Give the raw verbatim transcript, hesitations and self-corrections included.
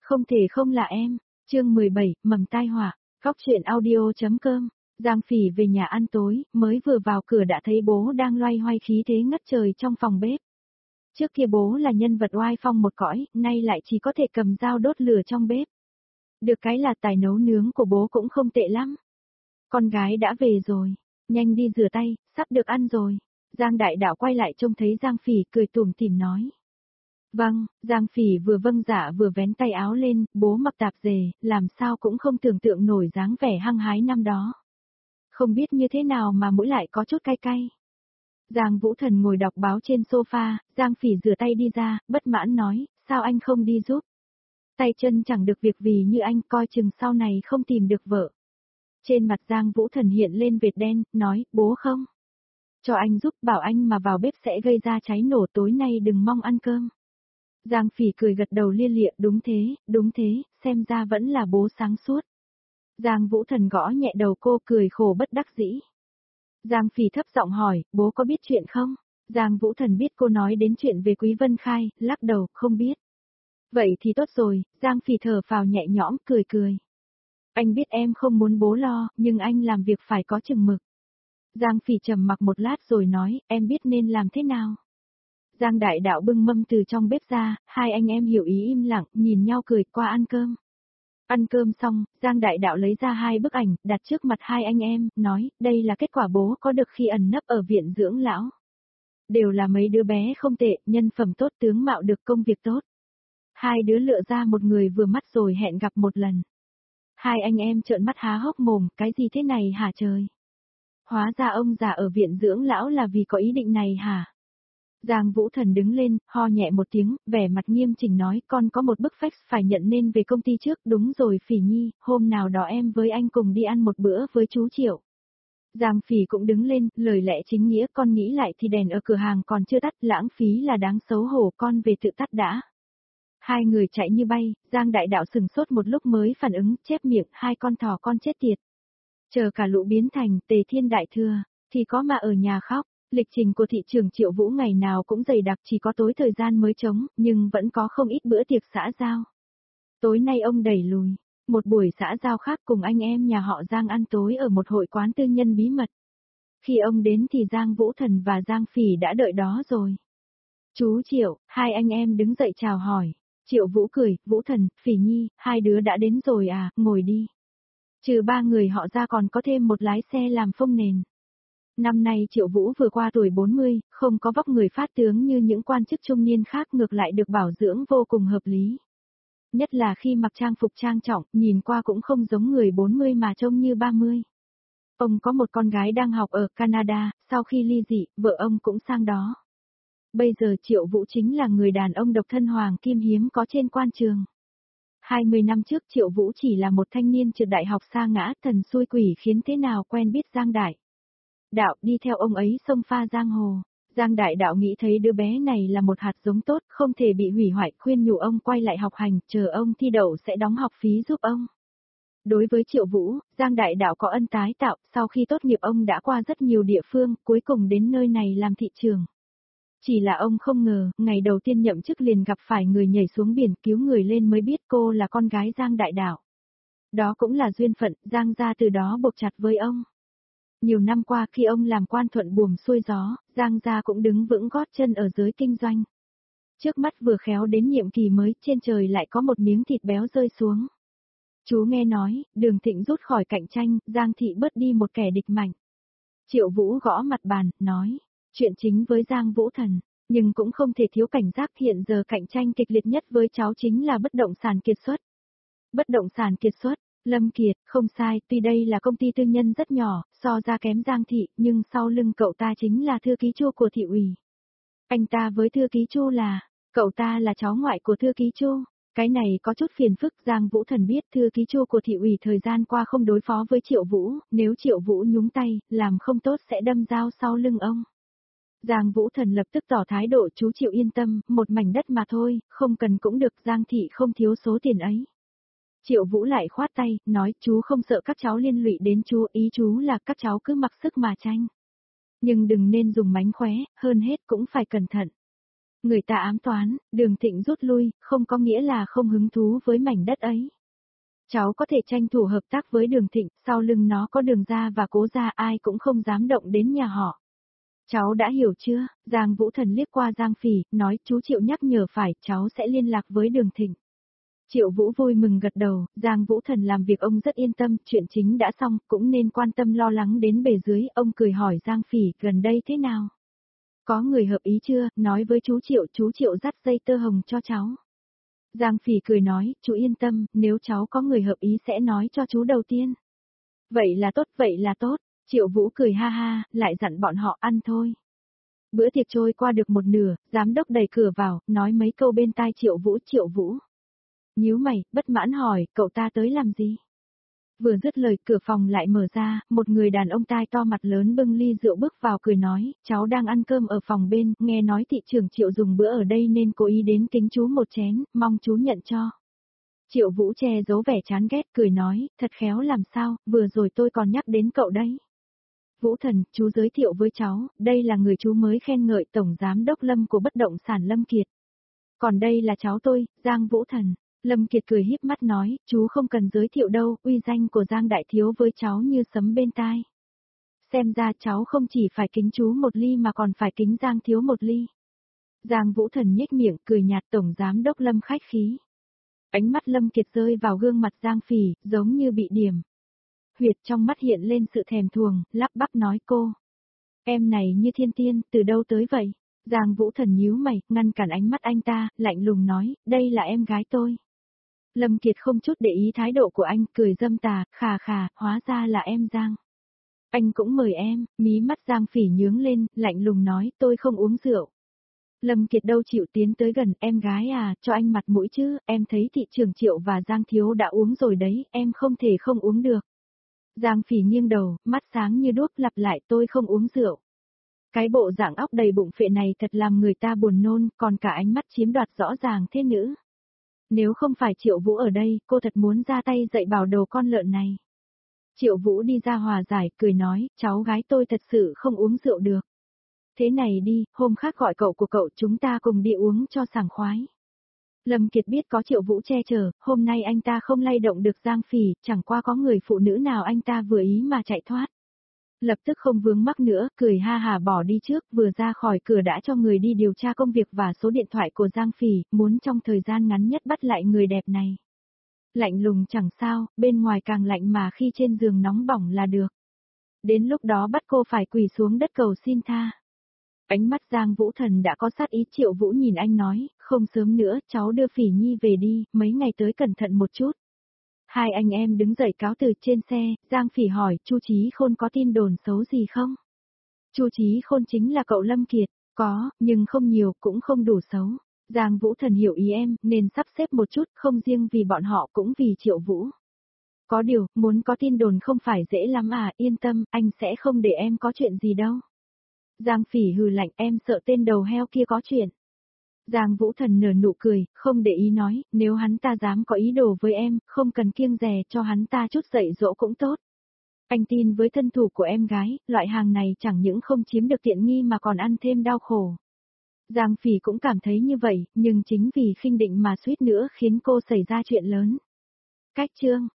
Không thể không là em. Chương mười bảy, mầm tai họa. Góc truyện audio.com. Giang Phỉ về nhà ăn tối, mới vừa vào cửa đã thấy bố đang loay hoay khí thế ngất trời trong phòng bếp. Trước kia bố là nhân vật oai phong một cõi, nay lại chỉ có thể cầm dao đốt lửa trong bếp. Được cái là tài nấu nướng của bố cũng không tệ lắm. Con gái đã về rồi, nhanh đi rửa tay, sắp được ăn rồi. Giang Đại Đạo quay lại trông thấy Giang Phỉ cười tủm tỉm nói. Vâng, Giang Phỉ vừa vâng dạ vừa vén tay áo lên, bố mặc tạp dề, làm sao cũng không tưởng tượng nổi dáng vẻ hăng hái năm đó. Không biết như thế nào mà mũi lại có chút cay cay. Giang Vũ Thần ngồi đọc báo trên sofa, Giang Phỉ rửa tay đi ra, bất mãn nói, sao anh không đi giúp? Tay chân chẳng được việc vì như anh coi chừng sau này không tìm được vợ. Trên mặt Giang Vũ Thần hiện lên vệt đen, nói, bố không? Cho anh giúp, bảo anh mà vào bếp sẽ gây ra cháy nổ, tối nay đừng mong ăn cơm. Giang Phỉ cười gật đầu lia lịa, đúng thế, đúng thế, xem ra vẫn là bố sáng suốt. Giang Vũ Thần gõ nhẹ đầu cô, cười khổ bất đắc dĩ. Giang Phỉ thấp giọng hỏi, bố có biết chuyện không? Giang Vũ Thần biết cô nói đến chuyện về Quý Vân Khai, lắc đầu, không biết. Vậy thì tốt rồi, Giang Phỉ thở phào nhẹ nhõm, cười cười. Anh biết em không muốn bố lo, nhưng anh làm việc phải có chừng mực. Giang Phỉ trầm mặc một lát rồi nói, em biết nên làm thế nào? Giang Đại Đạo bưng mâm từ trong bếp ra, hai anh em hiểu ý im lặng, nhìn nhau cười, qua ăn cơm. Ăn cơm xong, Giang Đại Đạo lấy ra hai bức ảnh, đặt trước mặt hai anh em, nói, đây là kết quả bố có được khi ẩn nấp ở viện dưỡng lão. Đều là mấy đứa bé không tệ, nhân phẩm tốt, tướng mạo được, công việc tốt. Hai đứa lựa ra một người vừa mắt rồi hẹn gặp một lần. Hai anh em trợn mắt há hốc mồm, cái gì thế này hả trời? Hóa ra ông già ở viện dưỡng lão là vì có ý định này hả? Giang Vũ Thần đứng lên, ho nhẹ một tiếng, vẻ mặt nghiêm chỉnh nói, con có một bức fax phải nhận nên về công ty trước, đúng rồi Phỉ Nhi, hôm nào đó em với anh cùng đi ăn một bữa với chú Triệu. Giang Phỉ cũng đứng lên, lời lẽ chính nghĩa, con nghĩ lại thì đèn ở cửa hàng còn chưa tắt, lãng phí là đáng xấu hổ, con về tự tắt đã. Hai người chạy như bay, Giang Đại Đạo sừng sốt một lúc mới phản ứng, chép miệng, hai con thỏ con chết tiệt. Chờ cả lũ biến thành Tề Thiên Đại Thừa, thì có mà ở nhà khóc. Lịch trình của thị trường Triệu Vũ ngày nào cũng dày đặc, chỉ có tối thời gian mới trống, nhưng vẫn có không ít bữa tiệc xã giao. Tối nay ông đẩy lùi, một buổi xã giao khác cùng anh em nhà họ Giang ăn tối ở một hội quán tư nhân bí mật. Khi ông đến thì Giang Vũ Thần và Giang Phỉ đã đợi đó rồi. Chú Triệu, hai anh em đứng dậy chào hỏi. Triệu Vũ cười, Vũ Thần, Phỉ Nhi, hai đứa đã đến rồi à, ngồi đi. Trừ ba người họ ra còn có thêm một lái xe làm phông nền. Năm nay Triệu Vũ vừa qua tuổi bốn mươi, không có vóc người phát tướng như những quan chức trung niên khác, ngược lại được bảo dưỡng vô cùng hợp lý. Nhất là khi mặc trang phục trang trọng, nhìn qua cũng không giống người bốn mươi mà trông như ba mươi. Ông có một con gái đang học ở Canada, sau khi ly dị, vợ ông cũng sang đó. Bây giờ Triệu Vũ chính là người đàn ông độc thân hoàng kim hiếm có trên quan trường. hai mươi năm trước Triệu Vũ chỉ là một thanh niên trượt đại học sa ngã, thần xui quỷ khiến thế nào quen biết Giang Đại Đạo, đi theo ông ấy xông pha giang hồ. Giang Đại Đạo nghĩ thấy đứa bé này là một hạt giống tốt, không thể bị hủy hoại, khuyên nhủ ông quay lại học hành, chờ ông thi đậu sẽ đóng học phí giúp ông. Đối với Triệu Vũ, Giang Đại Đạo có ân tái tạo, sau khi tốt nghiệp ông đã qua rất nhiều địa phương, cuối cùng đến nơi này làm thị trường. Chỉ là ông không ngờ, ngày đầu tiên nhậm chức liền gặp phải người nhảy xuống biển cứu người lên mới biết cô là con gái Giang Đại Đạo. Đó cũng là duyên phận, Giang gia từ đó buộc chặt với ông. Nhiều năm qua khi ông làm quan thuận buồm xuôi gió, Giang gia cũng đứng vững gót chân ở giới kinh doanh. Trước mắt vừa khéo đến nhiệm kỳ mới, trên trời lại có một miếng thịt béo rơi xuống. Chú nghe nói, Đường Thịnh rút khỏi cạnh tranh, Giang thị bớt đi một kẻ địch mạnh. Triệu Vũ gõ mặt bàn, nói, chuyện chính với Giang Vũ Thần, nhưng cũng không thể thiếu cảnh giác, hiện giờ cạnh tranh kịch liệt nhất với cháu chính là bất động sản kiệt xuất. Bất động sản kiệt xuất. Lâm Kiệt, không sai, tuy đây là công ty tư nhân rất nhỏ, so ra kém Giang thị, nhưng sau lưng cậu ta chính là thư ký Chu của thị ủy. Anh ta với thư ký Chu là, cậu ta là cháu ngoại của thư ký Chu. Cái này có chút phiền phức, Giang Vũ Thần biết thư ký Chu của thị ủy thời gian qua không đối phó với Triệu Vũ, nếu Triệu Vũ nhúng tay, làm không tốt sẽ đâm dao sau lưng ông. Giang Vũ Thần lập tức tỏ thái độ, chú Triệu yên tâm, một mảnh đất mà thôi, không cần cũng được, Giang thị không thiếu số tiền ấy. Triệu Vũ lại khoát tay, nói, chú không sợ các cháu liên lụy đến chú, ý chú là các cháu cứ mặc sức mà tranh. Nhưng đừng nên dùng mánh khóe, hơn hết cũng phải cẩn thận. Người ta ám toán, Đường Thịnh rút lui, không có nghĩa là không hứng thú với mảnh đất ấy. Cháu có thể tranh thủ hợp tác với Đường Thịnh, sau lưng nó có Đường gia và Cố gia, ai cũng không dám động đến nhà họ. Cháu đã hiểu chưa? Giang Vũ Thần liếc qua Giang Phỉ, nói chú Triệu nhắc nhở phải, cháu sẽ liên lạc với Đường Thịnh. Triệu Vũ vui mừng gật đầu, Giang Vũ Thần làm việc ông rất yên tâm, chuyện chính đã xong, cũng nên quan tâm lo lắng đến bề dưới, ông cười hỏi Giang Phỉ, gần đây thế nào? Có người hợp ý chưa, nói với chú Triệu, chú Triệu dắt dây tơ hồng cho cháu. Giang Phỉ cười nói, chú yên tâm, nếu cháu có người hợp ý sẽ nói cho chú đầu tiên. Vậy là tốt, vậy là tốt, Triệu Vũ cười ha ha, lại dặn bọn họ ăn thôi. Bữa tiệc trôi qua được một nửa, giám đốc đẩy cửa vào, nói mấy câu bên tai Triệu Vũ, Triệu Vũ. Nhíu mày, bất mãn hỏi, cậu ta tới làm gì? Vừa dứt lời, cửa phòng lại mở ra, một người đàn ông tai to mặt lớn bưng ly rượu bước vào cười nói, cháu đang ăn cơm ở phòng bên, nghe nói thị trưởng Triệu dùng bữa ở đây nên cố ý đến kính chú một chén, mong chú nhận cho. Triệu Vũ che giấu vẻ chán ghét, cười nói, thật khéo làm sao, vừa rồi tôi còn nhắc đến cậu đấy. Vũ Thần, chú giới thiệu với cháu, đây là người chú mới khen ngợi Tổng Giám đốc Lâm của bất động sản Lâm Kiệt. Còn đây là cháu tôi, Giang Vũ Thần. Lâm Kiệt cười híp mắt nói, chú không cần giới thiệu đâu, uy danh của Giang Đại Thiếu với cháu như sấm bên tai. Xem ra cháu không chỉ phải kính chú một ly mà còn phải kính Giang Thiếu một ly. Giang Vũ Thần nhếch miệng, cười nhạt, Tổng Giám đốc Lâm khách khí. Ánh mắt Lâm Kiệt rơi vào gương mặt Giang Phỉ, giống như bị điểm. Huyệt trong mắt hiện lên sự thèm thuồng, lắp bắp nói cô. Em này như thiên tiên, từ đâu tới vậy? Giang Vũ Thần nhíu mày, ngăn cản ánh mắt anh ta, lạnh lùng nói, đây là em gái tôi. Lâm Kiệt không chút để ý thái độ của anh, cười dâm tà, khà khà, hóa ra là em Giang. Anh cũng mời em, mí mắt Giang Phỉ nhướng lên, lạnh lùng nói, tôi không uống rượu. Lâm Kiệt đâu chịu tiến tới gần, em gái à, cho anh mặt mũi chứ, em thấy thị trưởng Triệu và Giang Thiếu đã uống rồi đấy, em không thể không uống được. Giang Phỉ nghiêng đầu, mắt sáng như đuốc, lặp lại, tôi không uống rượu. Cái bộ dạng óc đầy bụng phệ này thật làm người ta buồn nôn, còn cả ánh mắt chiếm đoạt rõ ràng thế nữ. Nếu không phải Triệu Vũ ở đây, cô thật muốn ra tay dạy bảo đồ con lợn này. Triệu Vũ đi ra hòa giải, cười nói, cháu gái tôi thật sự không uống rượu được. Thế này đi, hôm khác gọi cậu của cậu chúng ta cùng đi uống cho sảng khoái. Lâm Kiệt biết có Triệu Vũ che chở, hôm nay anh ta không lay động được Giang Phỉ, chẳng qua có người phụ nữ nào anh ta vừa ý mà chạy thoát. Lập tức không vướng mắc nữa, cười ha hà bỏ đi trước, vừa ra khỏi cửa đã cho người đi điều tra công việc và số điện thoại của Giang Phỉ, muốn trong thời gian ngắn nhất bắt lại người đẹp này. Lạnh lùng chẳng sao, bên ngoài càng lạnh mà khi trên giường nóng bỏng là được. Đến lúc đó bắt cô phải quỳ xuống đất cầu xin tha. Ánh mắt Giang Vũ Thần đã có sát ý. Triệu Vũ nhìn anh nói, không sớm nữa, cháu đưa Phỉ Nhi về đi, mấy ngày tới cẩn thận một chút. Hai anh em đứng dậy cáo từ. Trên xe, Giang Phỉ hỏi, Chu Chí Khôn có tin đồn xấu gì không? Chu Chí Khôn chính là cậu Lâm Kiệt, có, nhưng không nhiều, cũng không đủ xấu. Giang Vũ Thần hiểu ý em, nên sắp xếp một chút, không riêng vì bọn họ cũng vì Triệu Vũ. Có điều, muốn có tin đồn không phải dễ lắm à, yên tâm, anh sẽ không để em có chuyện gì đâu. Giang Phỉ hừ lạnh, em sợ tên đầu heo kia có chuyện. Giang Vũ Thần nở nụ cười, không để ý nói, nếu hắn ta dám có ý đồ với em, không cần kiêng dè, cho hắn ta chút dạy dỗ cũng tốt. Anh tin với thân thủ của em gái, loại hàng này chẳng những không chiếm được tiện nghi mà còn ăn thêm đau khổ. Giang Phỉ cũng cảm thấy như vậy, nhưng chính vì khinh định mà suýt nữa khiến cô xảy ra chuyện lớn. Cách chương